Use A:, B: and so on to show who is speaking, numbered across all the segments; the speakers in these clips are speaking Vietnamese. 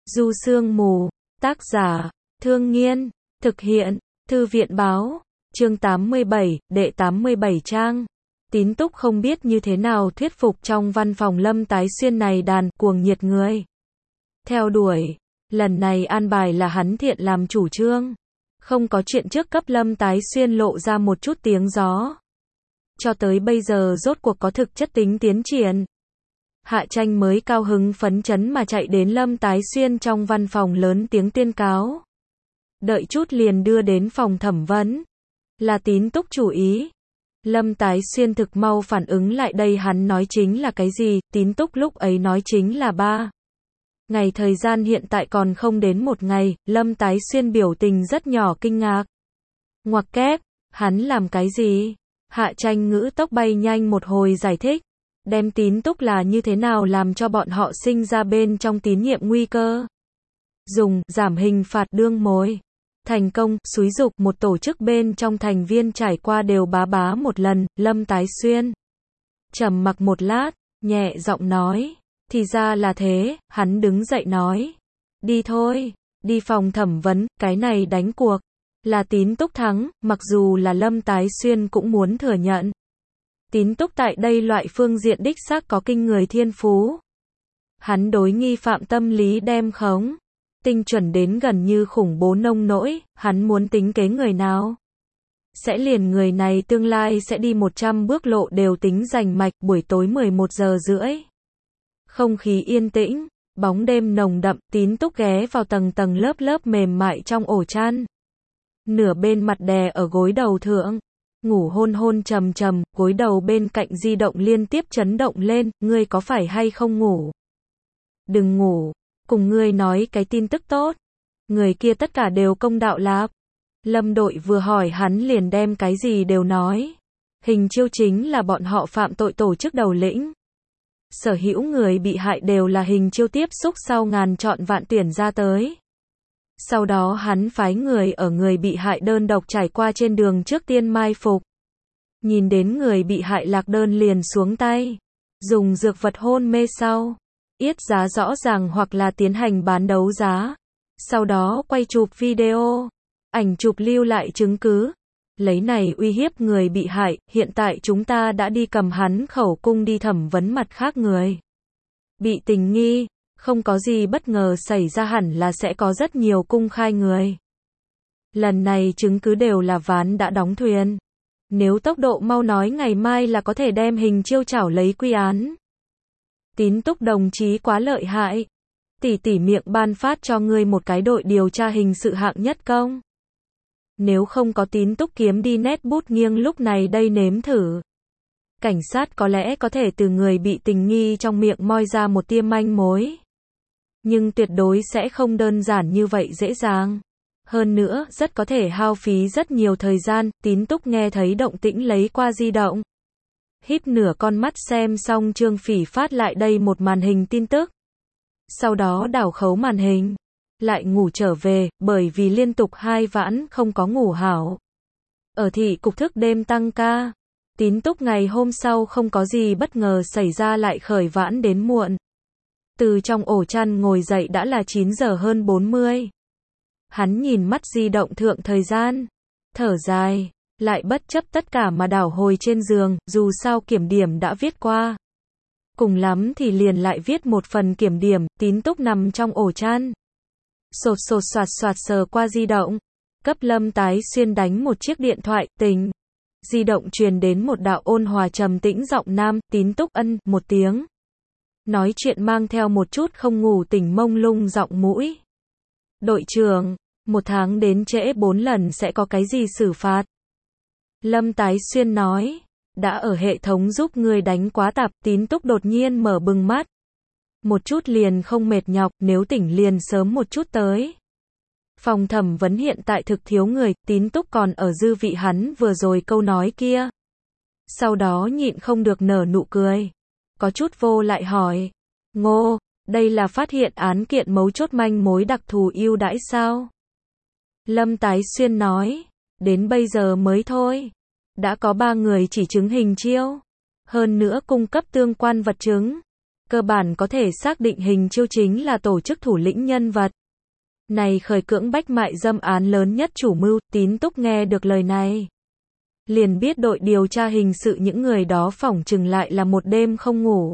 A: Du Sương Mù, tác giả, Thương Nghiên, thực hiện, Thư viện Báo, chương 87, đệ 87 trang. Tín Túc không biết như thế nào thuyết phục trong văn phòng Lâm Tái Xuyên này đàn cuồng nhiệt người theo đuổi. Lần này an bài là hắn thiện làm chủ trương. Không có chuyện trước cấp Lâm Tái Xuyên lộ ra một chút tiếng gió. Cho tới bây giờ rốt cuộc có thực chất tính tiến triển. Hạ Tranh mới cao hứng phấn chấn mà chạy đến Lâm Tái Xuyên trong văn phòng lớn tiếng tuyên cáo. Đợi chút liền đưa đến phòng thẩm vấn. Là Tín Túc chủ ý. Lâm Tái Xuyên thực mau phản ứng lại đây, hắn nói chính là cái gì. Tín Túc lúc ấy nói chính là 3 ngày thời gian, hiện tại còn không đến 1 ngày. Lâm Tái Xuyên biểu tình rất nhỏ kinh ngạc. Ngoặc kép, hắn làm cái gì? Hạ Tranh ngữ tốc bay nhanh một hồi giải thích. Đem Tín Túc là như thế nào làm cho bọn họ sinh ra bên trong tín nhiệm nguy cơ. Dùng giảm hình phạt đương mồi. Thành công, xúi dục một tổ chức bên trong thành viên trải qua đều bá một lần. Lâm Tái Xuyên trầm mặc một lát, nhẹ giọng nói. Thì ra là thế. Hắn đứng dậy nói. Đi thôi, đi phòng thẩm vấn, cái này đánh cuộc. Là Tín Túc thắng, mặc dù là Lâm Tái Xuyên cũng muốn thừa nhận. Tín Túc tại đây loại phương diện đích xác có kinh người thiên phú. Hắn đối nghi phạm tâm lý đem khống tinh chuẩn đến gần như khủng bố nông nỗi. Hắn muốn tính kế người nào, sẽ liền người này tương lai sẽ đi 100 bước lộ đều tính rành mạch. Buổi tối 11 giờ rưỡi, không khí yên tĩnh, bóng đêm nồng đậm. Tín Túc ghé vào tầng tầng lớp mềm mại trong ổ chăn, nửa bên mặt đè ở gối đầu thượng, ngủ hôn trầm trầm. Gối đầu bên cạnh di động liên tiếp chấn động lên. Ngươi có phải hay không ngủ? Đừng ngủ, cùng ngươi nói cái tin tức tốt. Người kia tất cả đều công đạo lạp. Lâm đội vừa hỏi hắn liền đem cái gì đều nói. Hình Chiêu chính là bọn họ phạm tội tổ chức đầu lĩnh. Sở hữu người bị hại đều là Hình Chiêu tiếp xúc sau ngàn chọn vạn tuyển ra tới. Sau đó hắn phái người ở người bị hại đơn độc trải qua trên đường trước tiên mai phục. Nhìn đến người bị hại lạc đơn liền xuống tay. Dùng dược vật hôn mê sau. Yết giá rõ ràng hoặc là tiến hành bán đấu giá. Sau đó quay chụp video. Ảnh chụp lưu lại chứng cứ. Lấy này uy hiếp người bị hại. Hiện tại chúng ta đã đi cầm hắn khẩu cung đi thẩm vấn mặt khác người bị tình nghi. Không có gì bất ngờ xảy ra, hẳn là sẽ có rất nhiều cung khai người. Lần này chứng cứ đều là ván đã đóng thuyền. Nếu tốc độ mau nói ngày mai là có thể đem Hình Chiêu trảo lấy quy án. Tín Túc đồng chí quá lợi hại. Tỷ miệng ban phát cho ngươi một cái đội điều tra hình sự hạng nhất công. Nếu không có Tín Túc kiếm đi nét bút nghiêng lúc này đây nếm thử. Cảnh sát có lẽ có thể từ người bị tình nghi trong miệng moi ra một tia manh mối. Nhưng tuyệt đối sẽ không đơn giản như vậy dễ dàng. Hơn nữa, rất có thể hao phí rất nhiều thời gian. Tín Túc nghe thấy động tĩnh lấy qua di động. Híp nửa con mắt xem xong Trương Phỉ phát lại đây một màn hình tin tức. Sau đó đảo khấu màn hình. Lại ngủ trở về, bởi vì liên tục 2 vãn không có ngủ hảo. Ở thị cục thức đêm tăng ca. Tín Túc ngày hôm sau không có gì bất ngờ xảy ra lại khởi vãn đến muộn. Từ trong ổ chăn ngồi dậy đã là 9 giờ hơn 40. Hắn nhìn mắt di động thượng thời gian. Thở dài. Lại bất chấp tất cả mà đảo hồi trên giường. Dù sao kiểm điểm đã viết qua. Cùng lắm thì liền lại viết một phần kiểm điểm. Tín Túc nằm trong ổ chăn. Sột soạt sờ qua di động. Cấp Lâm Tái Xuyên đánh một chiếc điện thoại. Tình. Di động truyền đến một đạo ôn hòa trầm tĩnh giọng nam. Tín Túc ân một tiếng. Nói chuyện mang theo một chút không ngủ tỉnh mông lung giọng mũi. Đội trưởng, 1 tháng đến trễ 4 lần sẽ có cái gì xử phạt? Lâm Tái Xuyên nói. Đã ở hệ thống giúp người đánh quá tạp. Tín Túc đột nhiên mở bừng mắt. Một chút liền không mệt nhọc, nếu tỉnh liền sớm một chút tới. Phòng thẩm vấn hiện tại thực thiếu người. Tín Túc còn ở dư vị hắn vừa rồi câu nói kia. Sau đó nhịn không được nở nụ cười. Có chút vô lại hỏi. Ngô, đây là phát hiện án kiện mấu chốt manh mối đặc thù ưu đãi sao? Lâm Tái Xuyên nói. Đến bây giờ mới thôi. Đã có 3 người chỉ chứng Hình Chiêu. Hơn nữa cung cấp tương quan vật chứng. cơ bản có thể xác định Hình Chiêu chính là tổ chức thủ lĩnh nhân vật. Này khởi cưỡng bách mại dâm án lớn nhất chủ mưu, Tín Túc nghe được lời này. Liền biết đội điều tra hình sự những người đó phỏng chừng lại là một đêm không ngủ.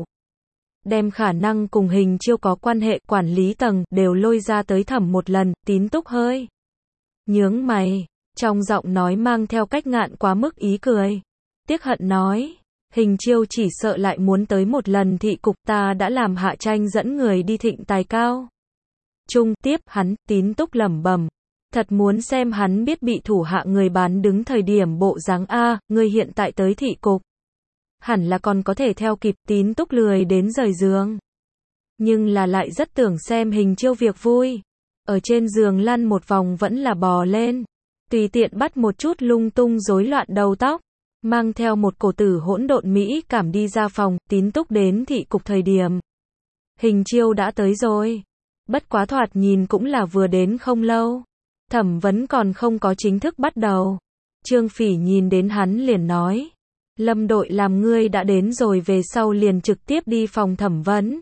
A: Đem khả năng cùng Hình Chiêu có quan hệ quản lý tầng đều lôi ra tới thẩm một lần, Tín Túc hơi nhướng mày, trong giọng nói mang theo cách ngạn quá mức ý cười. Tiếc hận nói, Hình Chiêu chỉ sợ lại muốn tới một lần thị cục, ta đã làm Hạ Tranh dẫn người đi thịnh tài cao. Trung tiếp hắn, Tín Túc lẩm bẩm. Thật muốn xem hắn biết bị thủ hạ người bán đứng thời điểm bộ dáng a, ngươi hiện tại tới thị cục. Hẳn là còn có thể theo kịp, Tín Túc lười đến rời giường. Nhưng là lại rất tưởng xem Hình Chiêu việc vui. Ở trên giường lăn một vòng vẫn là bò lên. Tùy tiện bắt một chút lung tung rối loạn đầu tóc. Mang theo một cổ tử hỗn độn mỹ cảm đi ra phòng, Tín Túc đến thị cục thời điểm. Hình Chiêu đã tới rồi. Bất quá thoạt nhìn cũng là vừa đến không lâu. Thẩm vấn còn không có chính thức bắt đầu. Trương Phỉ nhìn đến hắn liền nói. Lâm đội làm ngươi đã đến rồi về sau liền trực tiếp đi phòng thẩm vấn.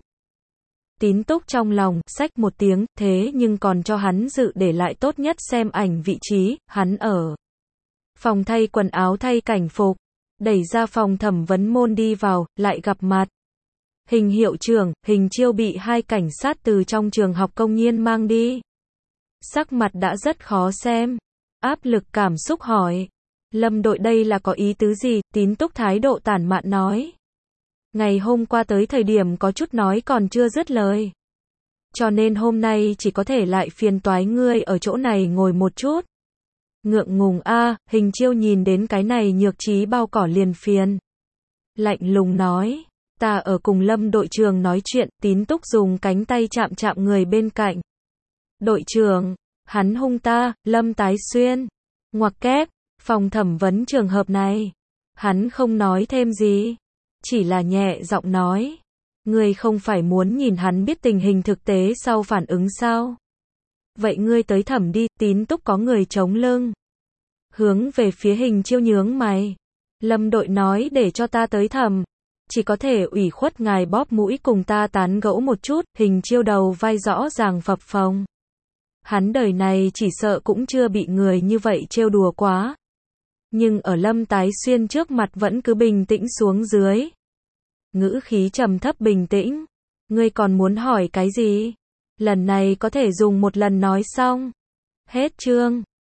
A: Tín Túc trong lòng, xách một tiếng, thế nhưng còn cho hắn dự để lại tốt nhất xem ảnh vị trí, hắn ở phòng thay quần áo thay cảnh phục, đẩy ra phòng thẩm vấn môn đi vào, lại gặp mặt. Hình hiệu trưởng, Hình Chiêu bị hai cảnh sát từ trong trường học công nhiên mang đi. Sắc mặt đã rất khó xem. Áp lực cảm xúc hỏi. Lâm đội đây là có ý tứ gì? Tín Túc thái độ tản mạn nói. Ngày hôm qua tới thời điểm có chút nói còn chưa dứt lời. Cho nên hôm nay chỉ có thể lại phiền toái ngươi ở chỗ này ngồi một chút. Ngượng ngùng a, Hình Chiêu nhìn đến cái này nhược trí bao cỏ liền phiền. Lạnh lùng nói. Ta ở cùng Lâm đội trưởng nói chuyện, Tín Túc dùng cánh tay chạm chạm người bên cạnh. Đội trưởng, hắn hung ta, Lâm Tái Xuyên. Ngoặc kép, phòng thẩm vấn trường hợp này. Hắn không nói thêm gì. Chỉ là nhẹ giọng nói. Ngươi không phải muốn nhìn hắn biết tình hình thực tế sau phản ứng sao? Vậy ngươi tới thẩm đi, Tín Túc có người chống lưng. Hướng về phía Hình Chiêu nhướng mày. Lâm đội nói để cho ta tới thẩm. Chỉ có thể ủy khuất ngài bóp mũi cùng ta tán gẫu một chút, Hình Chiêu đầu vai rõ ràng phập phồng. Hắn đời này chỉ sợ cũng chưa bị người như vậy trêu đùa quá. Nhưng ở Lâm Tái Xuyên trước mặt vẫn cứ bình tĩnh xuống dưới. Ngữ khí trầm thấp bình tĩnh. Ngươi còn muốn hỏi cái gì? Lần này có thể dùng một lần nói xong. Hết chương.